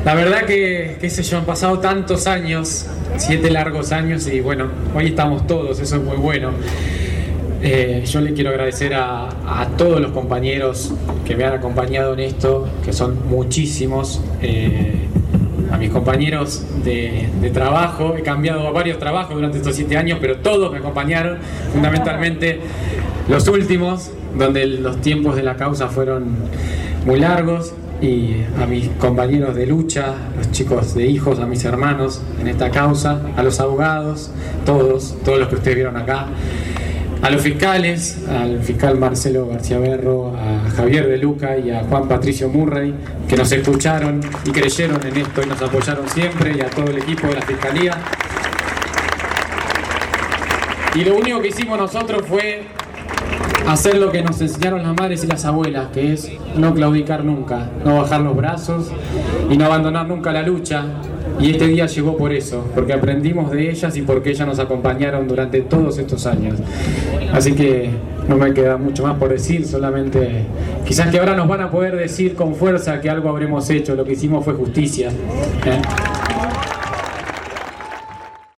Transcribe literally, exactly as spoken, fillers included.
La verdad que, qué sé yo, han pasado tantos años, siete largos años, y bueno, hoy estamos todos, eso es muy bueno. Eh, yo le quiero agradecer a, a todos los compañeros que me han acompañado en esto, que son muchísimos, eh, a mis compañeros de, de trabajo. He cambiado varios trabajos durante estos siete años, pero todos me acompañaron, fundamentalmente los últimos, donde los tiempos de la causa fueron muy largos, y a mis compañeros de lucha, los chicos de hijos, a mis hermanos en esta causa, a los abogados, todos, todos los que ustedes vieron acá, a los fiscales, al fiscal Marcelo García Berro, a Javier de Luca y a Juan Patricio Murray, que nos escucharon y creyeron en esto y nos apoyaron siempre, y a todo el equipo de la Fiscalía. Y lo único que hicimos nosotros fue hacer lo que nos enseñaron las madres y las abuelas, que es no claudicar nunca, no bajar los brazos y no abandonar nunca la lucha. Y este día llegó por eso, porque aprendimos de ellas y porque ellas nos acompañaron durante todos estos años. Así que no me queda mucho más por decir, solamente quizás que ahora nos van a poder decir con fuerza que algo habremos hecho, lo que hicimos fue justicia, ¿eh?